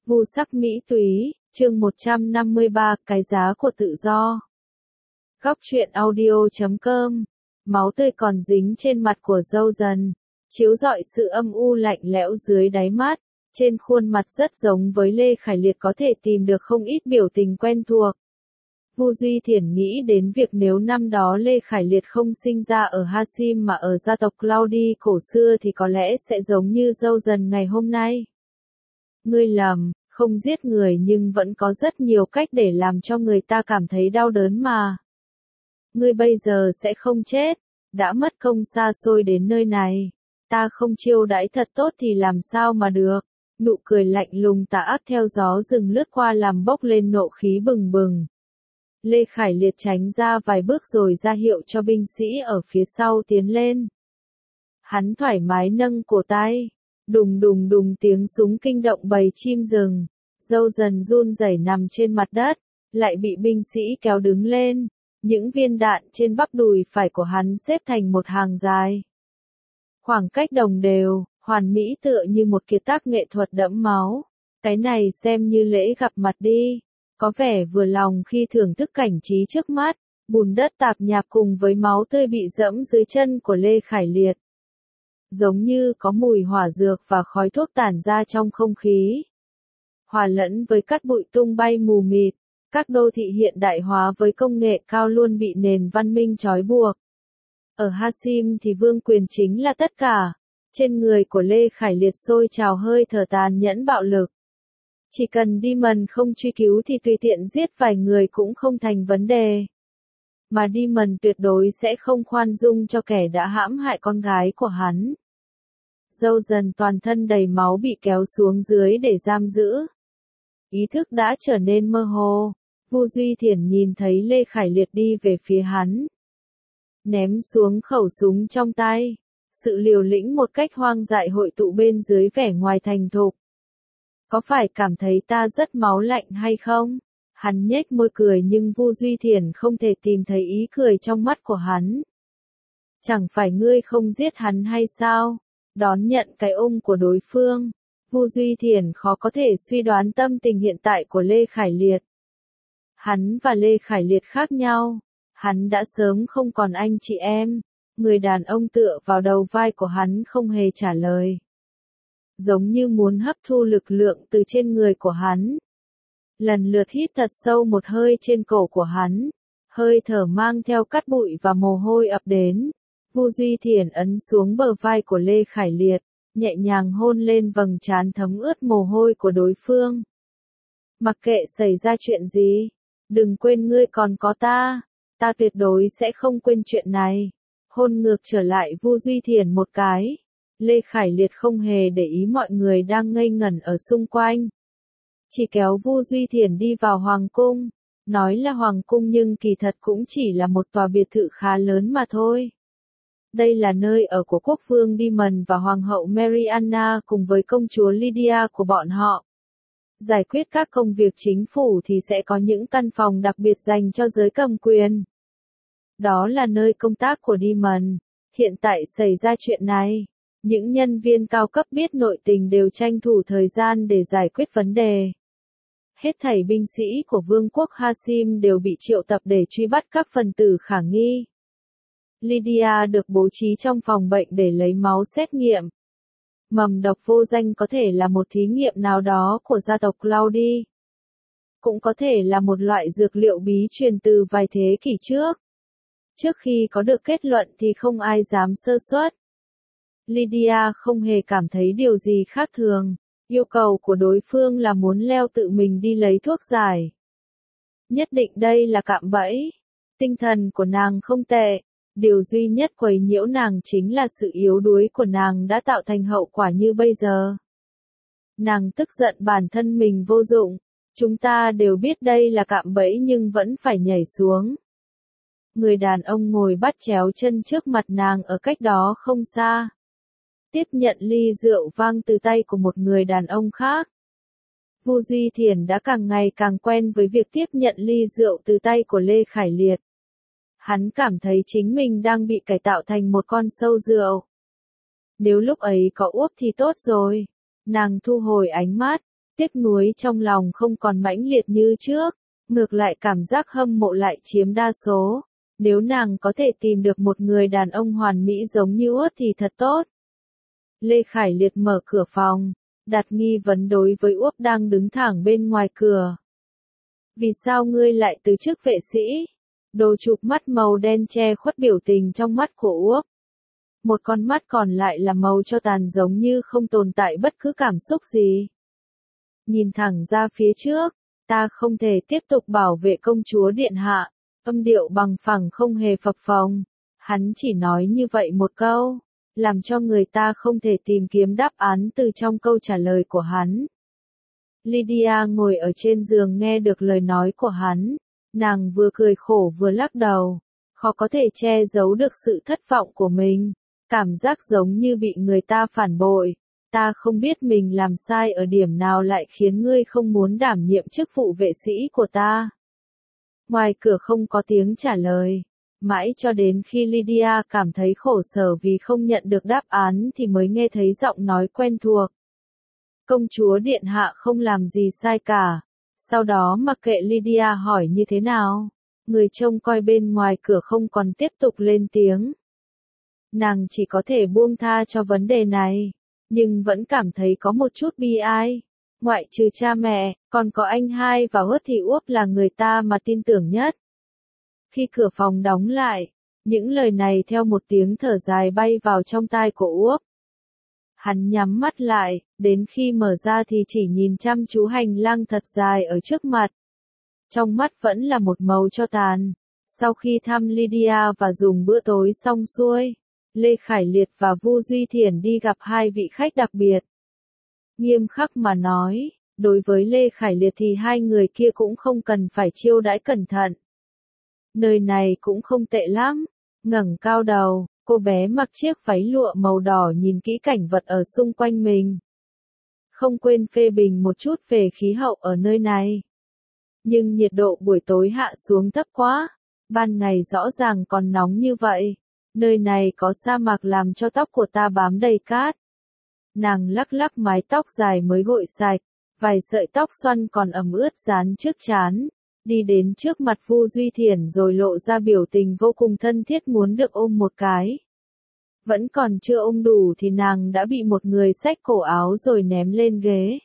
Vu sắc mỹ túy, chương 153, cái giá của tự do. Góc truyện audio.com. Máu tươi còn dính trên mặt của dâu dần, chiếu rọi sự âm u lạnh lẽo dưới đáy mắt. Trên khuôn mặt rất giống với Lê Khải Liệt có thể tìm được không ít biểu tình quen thuộc. Vu Duy Thiển nghĩ đến việc nếu năm đó Lê Khải Liệt không sinh ra ở Hashim mà ở gia tộc Claudi cổ xưa thì có lẽ sẽ giống như dâu dần ngày hôm nay. Ngươi lầm, không giết người nhưng vẫn có rất nhiều cách để làm cho người ta cảm thấy đau đớn mà. Ngươi bây giờ sẽ không chết, đã mất công xa xôi đến nơi này. Ta không chiêu đãi thật tốt thì làm sao mà được. Nụ cười lạnh lùng tà ác theo gió rừng lướt qua làm bốc lên nộ khí bừng bừng. Lê Khải Liệt tránh ra vài bước rồi ra hiệu cho binh sĩ ở phía sau tiến lên. Hắn thoải mái nâng cổ tay. Đùng đùng đùng tiếng súng kinh động bầy chim rừng. Dâu dần run rẩy nằm trên mặt đất, lại bị binh sĩ kéo đứng lên. Những viên đạn trên bắp đùi phải của hắn xếp thành một hàng dài. Khoảng cách đồng đều, hoàn mỹ tựa như một kiệt tác nghệ thuật đẫm máu. Cái này xem như lễ gặp mặt đi. Có vẻ vừa lòng khi thưởng thức cảnh trí trước mắt, bùn đất tạp nhạp cùng với máu tươi bị dẫm dưới chân của Lê Khải Liệt. Giống như có mùi hỏa dược và khói thuốc tản ra trong không khí. Hòa lẫn với cát bụi tung bay mù mịt, các đô thị hiện đại hóa với công nghệ cao luôn bị nền văn minh trói buộc. Ở Hashim thì vương quyền chính là tất cả. Trên người của Lê Khải Liệt sôi trào hơi thở tàn nhẫn bạo lực. Chỉ cần Demon không truy cứu thì tùy tiện giết vài người cũng không thành vấn đề. Mà Demon tuyệt đối sẽ không khoan dung cho kẻ đã hãm hại con gái của hắn. Dâu dần toàn thân đầy máu bị kéo xuống dưới để giam giữ. Ý thức đã trở nên mơ hồ. Vu Duy Thiển nhìn thấy Lê Khải Liệt đi về phía hắn. Ném xuống khẩu súng trong tay. Sự liều lĩnh một cách hoang dại hội tụ bên dưới vẻ ngoài thành thục. Có phải cảm thấy ta rất máu lạnh hay không? Hắn nhếch môi cười nhưng Vu Duy Thiển không thể tìm thấy ý cười trong mắt của hắn. Chẳng phải ngươi không giết hắn hay sao? Đón nhận cái ôm của đối phương. Vu Duy Thiển khó có thể suy đoán tâm tình hiện tại của Lê Khải Liệt. Hắn và Lê Khải Liệt khác nhau. Hắn đã sớm không còn anh chị em. Người đàn ông tựa vào đầu vai của hắn không hề trả lời. Giống như muốn hấp thu lực lượng từ trên người của hắn. Lần lượt hít thật sâu một hơi trên cổ của hắn. Hơi thở mang theo cát bụi và mồ hôi ập đến. Vu Duy Thiển ấn xuống bờ vai của Lê Khải Liệt, nhẹ nhàng hôn lên vầng trán thấm ướt mồ hôi của đối phương. Mặc kệ xảy ra chuyện gì, đừng quên ngươi còn có ta tuyệt đối sẽ không quên chuyện này. Hôn ngược trở lại Vu Duy Thiển một cái. Lê Khải Liệt không hề để ý mọi người đang ngây ngẩn ở xung quanh. Chỉ kéo Vu Duy Thiển đi vào hoàng cung. Nói là hoàng cung nhưng kỳ thật cũng chỉ là một tòa biệt thự khá lớn mà thôi. Đây là nơi ở của quốc vương Demon và hoàng hậu Mariana cùng với công chúa Lydia của bọn họ. Giải quyết các công việc chính phủ thì sẽ có những căn phòng đặc biệt dành cho giới cầm quyền. Đó là nơi công tác của Demon. Hiện tại xảy ra chuyện này. Những nhân viên cao cấp biết nội tình đều tranh thủ thời gian để giải quyết vấn đề. Hết thảy binh sĩ của vương quốc Hashim đều bị triệu tập để truy bắt các phần tử khả nghi. Lydia được bố trí trong phòng bệnh để lấy máu xét nghiệm. Mầm độc vô danh có thể là một thí nghiệm nào đó của gia tộc Claudi. Cũng có thể là một loại dược liệu bí truyền từ vài thế kỷ trước. Trước khi có được kết luận thì không ai dám sơ suất. Lydia không hề cảm thấy điều gì khác thường. Yêu cầu của đối phương là muốn leo tự mình đi lấy thuốc giải. Nhất định đây là cạm bẫy. Tinh thần của nàng không tệ. Điều duy nhất quấy nhiễu nàng chính là sự yếu đuối của nàng đã tạo thành hậu quả như bây giờ. Nàng tức giận bản thân mình vô dụng. Chúng ta đều biết đây là cạm bẫy nhưng vẫn phải nhảy xuống. Người đàn ông ngồi bắt chéo chân trước mặt nàng ở cách đó không xa. Tiếp nhận ly rượu vang từ tay của một người đàn ông khác. Vu Duy Thiển đã càng ngày càng quen với việc tiếp nhận ly rượu từ tay của Lê Khải Liệt. Hắn cảm thấy chính mình đang bị cải tạo thành một con sâu rượu. Nếu lúc ấy có uống thì tốt rồi. Nàng thu hồi ánh mắt, Tiếc nuối trong lòng không còn mãnh liệt như trước, ngược lại cảm giác hâm mộ lại chiếm đa số. Nếu nàng có thể tìm được một người đàn ông hoàn mỹ giống như Út thì thật tốt. Lê Khải Liệt mở cửa phòng, đặt nghi vấn đối với Út đang đứng thẳng bên ngoài cửa. Vì sao ngươi lại từ chức vệ sĩ? Đồ chụp mắt màu đen che khuất biểu tình trong mắt của Út. Một con mắt còn lại là màu cho tàn giống như không tồn tại bất cứ cảm xúc gì. Nhìn thẳng ra phía trước, ta không thể tiếp tục bảo vệ công chúa điện hạ. Âm điệu bằng phẳng không hề phập phồng. Hắn chỉ nói như vậy một câu, làm cho người ta không thể tìm kiếm đáp án từ trong câu trả lời của hắn. Lydia ngồi ở trên giường nghe được lời nói của hắn, nàng vừa cười khổ vừa lắc đầu, khó có thể che giấu được sự thất vọng của mình, cảm giác giống như bị người ta phản bội. Ta không biết mình làm sai ở điểm nào lại khiến ngươi không muốn đảm nhiệm chức vụ vệ sĩ của ta. Ngoài cửa không có tiếng trả lời, mãi cho đến khi Lydia cảm thấy khổ sở vì không nhận được đáp án thì mới nghe thấy giọng nói quen thuộc. Công chúa điện hạ không làm gì sai cả. Sau đó mặc kệ Lydia hỏi như thế nào, người trông coi bên ngoài cửa không còn tiếp tục lên tiếng. Nàng chỉ có thể buông tha cho vấn đề này, nhưng vẫn cảm thấy có một chút bi ai. Ngoại trừ cha mẹ, còn có anh hai và Út thì Út là người ta mà tin tưởng nhất. Khi cửa phòng đóng lại, những lời này theo một tiếng thở dài bay vào trong tai của Út. Hắn nhắm mắt lại, đến khi mở ra thì chỉ nhìn chăm chú hành lang thật dài ở trước mặt. Trong mắt vẫn là một màu cho tàn. Sau khi thăm Lydia và dùng bữa tối xong xuôi, Lê Khải Liệt và Vu Duy Thiển đi gặp hai vị khách đặc biệt. Nghiêm khắc mà nói, đối với Lê Khải Liệt thì hai người kia cũng không cần phải chiêu đãi cẩn thận. Nơi này cũng không tệ lắm. Ngẩng cao đầu, cô bé mặc chiếc váy lụa màu đỏ nhìn kỹ cảnh vật ở xung quanh mình. Không quên phê bình một chút về khí hậu ở nơi này. Nhưng nhiệt độ buổi tối hạ xuống thấp quá, ban ngày rõ ràng còn nóng như vậy. Nơi này có sa mạc làm cho tóc của ta bám đầy cát. Nàng lắc lắc mái tóc dài mới gội sạch, vài sợi tóc xoăn còn ẩm ướt dán trước trán, đi đến trước mặt Vu Duy Thiển rồi lộ ra biểu tình vô cùng thân thiết muốn được ôm một cái. Vẫn còn chưa ôm đủ thì nàng đã bị một người xách cổ áo rồi ném lên ghế.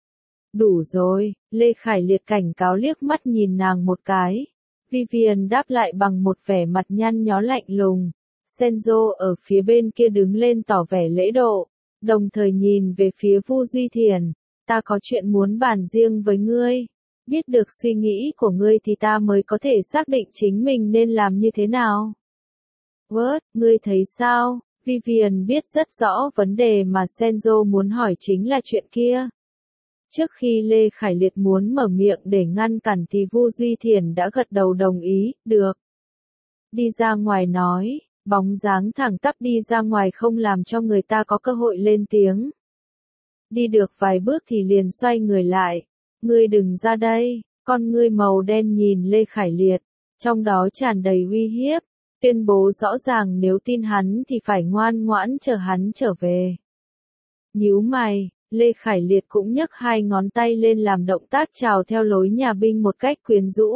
Đủ rồi, Lê Khải Liệt cảnh cáo liếc mắt nhìn nàng một cái. Vivian đáp lại bằng một vẻ mặt nhăn nhó lạnh lùng. Senzo ở phía bên kia đứng lên tỏ vẻ lễ độ, đồng thời nhìn về phía Vu Duy Thiển. Ta có chuyện muốn bàn riêng với ngươi. Biết được suy nghĩ của ngươi thì ta mới có thể xác định chính mình nên làm như thế nào. What, ngươi thấy sao? Vivian biết rất rõ vấn đề mà Senzo muốn hỏi chính là chuyện kia. Trước khi Lê Khải Liệt muốn mở miệng để ngăn cản thì Vu Duy Thiển đã gật đầu đồng ý, được. Đi ra ngoài nói, bóng dáng thẳng tắp đi ra ngoài không làm cho người ta có cơ hội lên tiếng. Đi được vài bước thì liền xoay người lại. Ngươi đừng ra đây, con ngươi màu đen nhìn Lê Khải Liệt, trong đó tràn đầy uy hiếp, tuyên bố rõ ràng nếu tin hắn thì phải ngoan ngoãn chờ hắn trở về. Nhíu mày, Lê Khải Liệt cũng nhấc hai ngón tay lên làm động tác chào theo lối nhà binh một cách quyến rũ.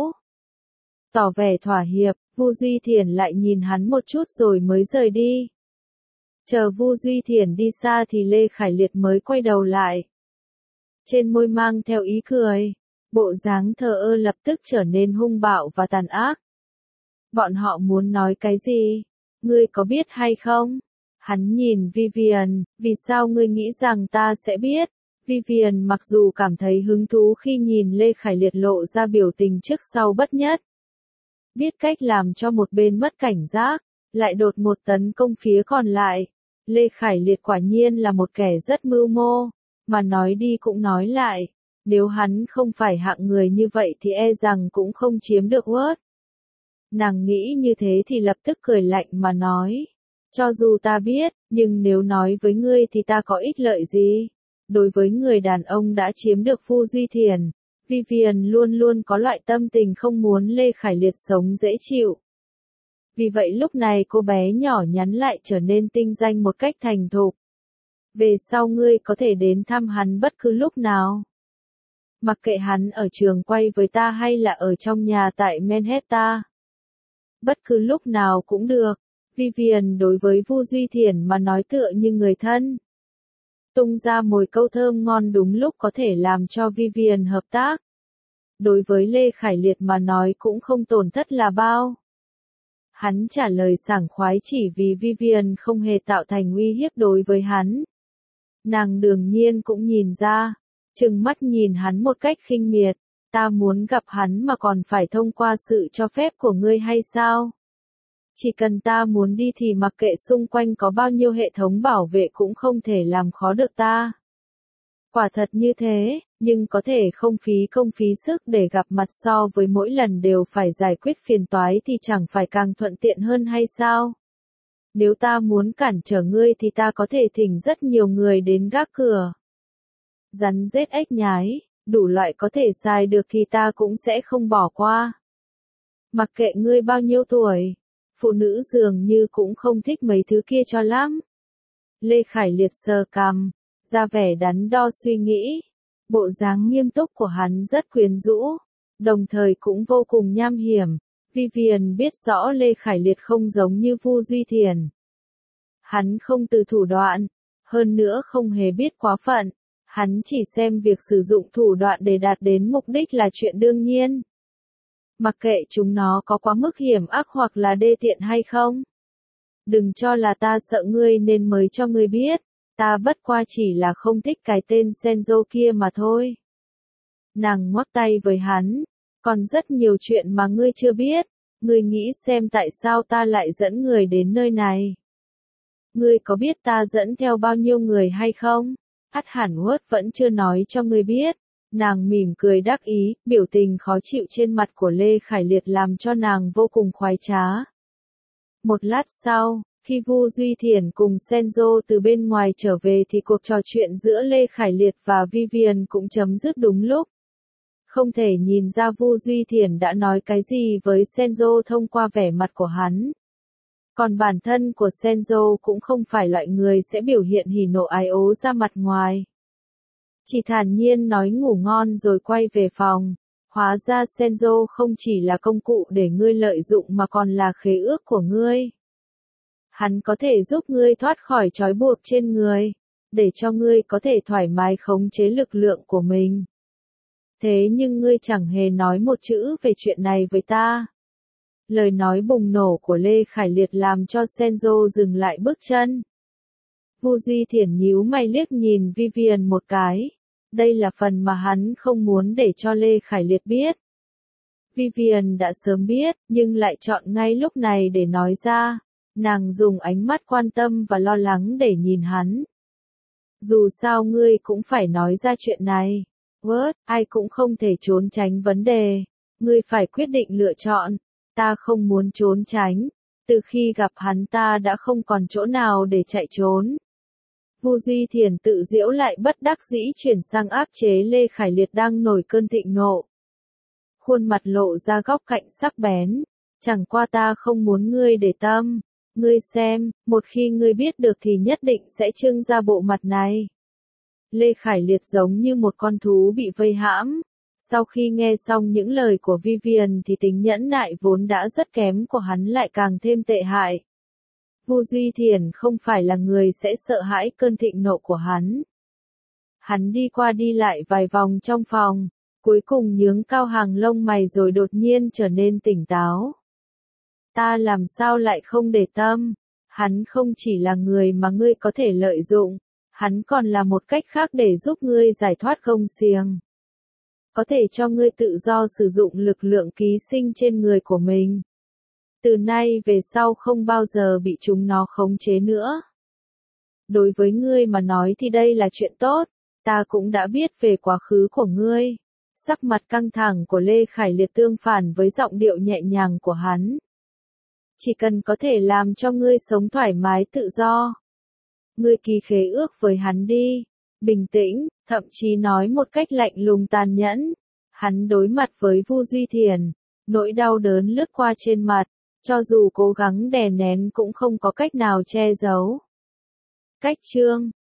Tỏ vẻ thỏa hiệp, Vu Duy Thiển lại nhìn hắn một chút rồi mới rời đi. Chờ Vu Duy Thiển đi xa thì Lê Khải Liệt mới quay đầu lại. Trên môi mang theo ý cười, bộ dáng thờ ơ lập tức trở nên hung bạo và tàn ác. Bọn họ muốn nói cái gì? Ngươi có biết hay không? Hắn nhìn Vivian, vì sao ngươi nghĩ rằng ta sẽ biết? Vivian mặc dù cảm thấy hứng thú khi nhìn Lê Khải Liệt lộ ra biểu tình trước sau bất nhất. Biết cách làm cho một bên mất cảnh giác, lại đột một tấn công phía còn lại. Lê Khải Liệt quả nhiên là một kẻ rất mưu mô, mà nói đi cũng nói lại. Nếu hắn không phải hạng người như vậy thì e rằng cũng không chiếm được Word. Nàng nghĩ như thế thì lập tức cười lạnh mà nói. Cho dù ta biết, nhưng nếu nói với ngươi thì ta có ích lợi gì? Đối với người đàn ông đã chiếm được Vu Duy Thiển, Vivian luôn luôn có loại tâm tình không muốn Lê Khải Liệt sống dễ chịu. Vì vậy lúc này cô bé nhỏ nhắn lại trở nên tinh danh một cách thành thục. Về sau ngươi có thể đến thăm hắn bất cứ lúc nào. Mặc kệ hắn ở trường quay với ta hay là ở trong nhà tại Manhattan. Bất cứ lúc nào cũng được. Vivian đối với Vu Duy Thiển mà nói tựa như người thân. Tung ra mồi câu thơm ngon đúng lúc có thể làm cho Vivian hợp tác. Đối với Lê Khải Liệt mà nói cũng không tổn thất là bao. Hắn trả lời sảng khoái chỉ vì Vivian không hề tạo thành uy hiếp đối với hắn. Nàng đương nhiên cũng nhìn ra, trừng mắt nhìn hắn một cách khinh miệt, ta muốn gặp hắn mà còn phải thông qua sự cho phép của ngươi hay sao? Chỉ cần ta muốn đi thì mặc kệ xung quanh có bao nhiêu hệ thống bảo vệ cũng không thể làm khó được ta. Quả thật như thế, nhưng có thể không phí công phí sức để gặp mặt so với mỗi lần đều phải giải quyết phiền toái thì chẳng phải càng thuận tiện hơn hay sao? Nếu ta muốn cản trở ngươi thì ta có thể thỉnh rất nhiều người đến gác cửa. Rắn rết ếch nhái, đủ loại có thể xài được thì ta cũng sẽ không bỏ qua. Mặc kệ ngươi bao nhiêu tuổi, phụ nữ dường như cũng không thích mấy thứ kia cho lắm. Lê Khải Liệt sờ cằm, ra vẻ đắn đo suy nghĩ. Bộ dáng nghiêm túc của hắn rất quyến rũ, đồng thời cũng vô cùng nham hiểm. Vivian biết rõ Lê Khải Liệt không giống như Vu Duy Thiển. Hắn không từ thủ đoạn, hơn nữa không hề biết quá phận. Hắn chỉ xem việc sử dụng thủ đoạn để đạt đến mục đích là chuyện đương nhiên. Mặc kệ chúng nó có quá mức hiểm ác hoặc là đê tiện hay không. Đừng cho là ta sợ ngươi nên mới cho ngươi biết. Ta bất qua chỉ là không thích cái tên Senzo kia mà thôi. Nàng ngoắc tay với hắn. Còn rất nhiều chuyện mà ngươi chưa biết. Ngươi nghĩ xem tại sao ta lại dẫn người đến nơi này. Ngươi có biết ta dẫn theo bao nhiêu người hay không? Hẳn Huất vẫn chưa nói cho ngươi biết. Nàng mỉm cười đắc ý, biểu tình khó chịu trên mặt của Lê Khải Liệt làm cho nàng vô cùng khoái trá. Một lát sau, khi Vu Duy Thiển cùng Senzo từ bên ngoài trở về thì cuộc trò chuyện giữa Lê Khải Liệt và Vivian cũng chấm dứt đúng lúc. Không thể nhìn ra Vu Duy Thiển đã nói cái gì với Senzo thông qua vẻ mặt của hắn. Còn bản thân của Senzo cũng không phải loại người sẽ biểu hiện hỉ nộ ái ố ra mặt ngoài. Chỉ thản nhiên nói ngủ ngon rồi quay về phòng. Hóa ra Senzo không chỉ là công cụ để ngươi lợi dụng mà còn là khế ước của ngươi. Hắn có thể giúp ngươi thoát khỏi trói buộc trên người, để cho ngươi có thể thoải mái khống chế lực lượng của mình. Thế nhưng ngươi chẳng hề nói một chữ về chuyện này với ta. Lời nói bùng nổ của Lê Khải Liệt làm cho Senzo dừng lại bước chân. Vu Duy Thiển nhíu mày liếc nhìn Vivian một cái. Đây là phần mà hắn không muốn để cho Lê Khải Liệt biết. Vivian đã sớm biết, nhưng lại chọn ngay lúc này để nói ra. Nàng dùng ánh mắt quan tâm và lo lắng để nhìn hắn. Dù sao ngươi cũng phải nói ra chuyện này. Ai cũng không thể trốn tránh vấn đề. Ngươi phải quyết định lựa chọn. Ta không muốn trốn tránh. Từ khi gặp hắn ta đã không còn chỗ nào để chạy trốn. Vu Duy Thiển tự giễu lại bất đắc dĩ chuyển sang áp chế Lê Khải Liệt đang nổi cơn thịnh nộ. Khuôn mặt lộ ra góc cạnh sắc bén. Chẳng qua ta không muốn ngươi để tâm. Ngươi xem, một khi ngươi biết được thì nhất định sẽ trưng ra bộ mặt này. Lê Khải Liệt giống như một con thú bị vây hãm. Sau khi nghe xong những lời của Vivian thì tính nhẫn nại vốn đã rất kém của hắn lại càng thêm tệ hại. Vu Duy Thiển không phải là người sẽ sợ hãi cơn thịnh nộ của hắn. Hắn đi qua đi lại vài vòng trong phòng, cuối cùng nhướng cao hàng lông mày rồi đột nhiên trở nên tỉnh táo. Ta làm sao lại không để tâm, hắn không chỉ là người mà ngươi có thể lợi dụng, hắn còn là một cách khác để giúp ngươi giải thoát gông xiềng. Có thể cho ngươi tự do sử dụng lực lượng ký sinh trên người của mình. Từ nay về sau không bao giờ bị chúng nó khống chế nữa. Đối với ngươi mà nói thì đây là chuyện tốt, ta cũng đã biết về quá khứ của ngươi. Sắc mặt căng thẳng của Lê Khải Liệt tương phản với giọng điệu nhẹ nhàng của hắn. Chỉ cần có thể làm cho ngươi sống thoải mái tự do. Ngươi ký khế ước với hắn đi. Bình tĩnh, thậm chí nói một cách lạnh lùng tàn nhẫn. Hắn đối mặt với Vu Duy Thiển. Nỗi đau đớn lướt qua trên mặt. Cho dù cố gắng đè nén cũng không có cách nào che giấu. Cách chương